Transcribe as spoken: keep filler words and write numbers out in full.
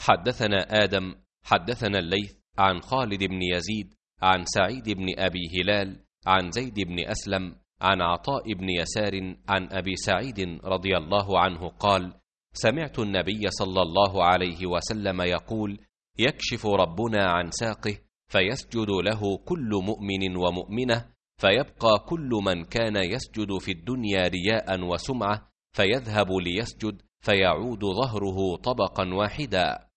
حدثنا آدم حدثنا الليث عن خالد بن يزيد عن سعيد بن أبي هلال عن زيد بن أسلم عن عطاء بن يسار عن أبي سعيد رضي الله عنه قال: سمعت النبي صلى الله عليه وسلم يقول: يكشف ربنا عن ساقه فيسجد له كل مؤمن ومؤمنة، فيبقى كل من كان يسجد في الدنيا رياء وسمعة فيذهب ليسجد فيعود ظهره طبقا واحدا.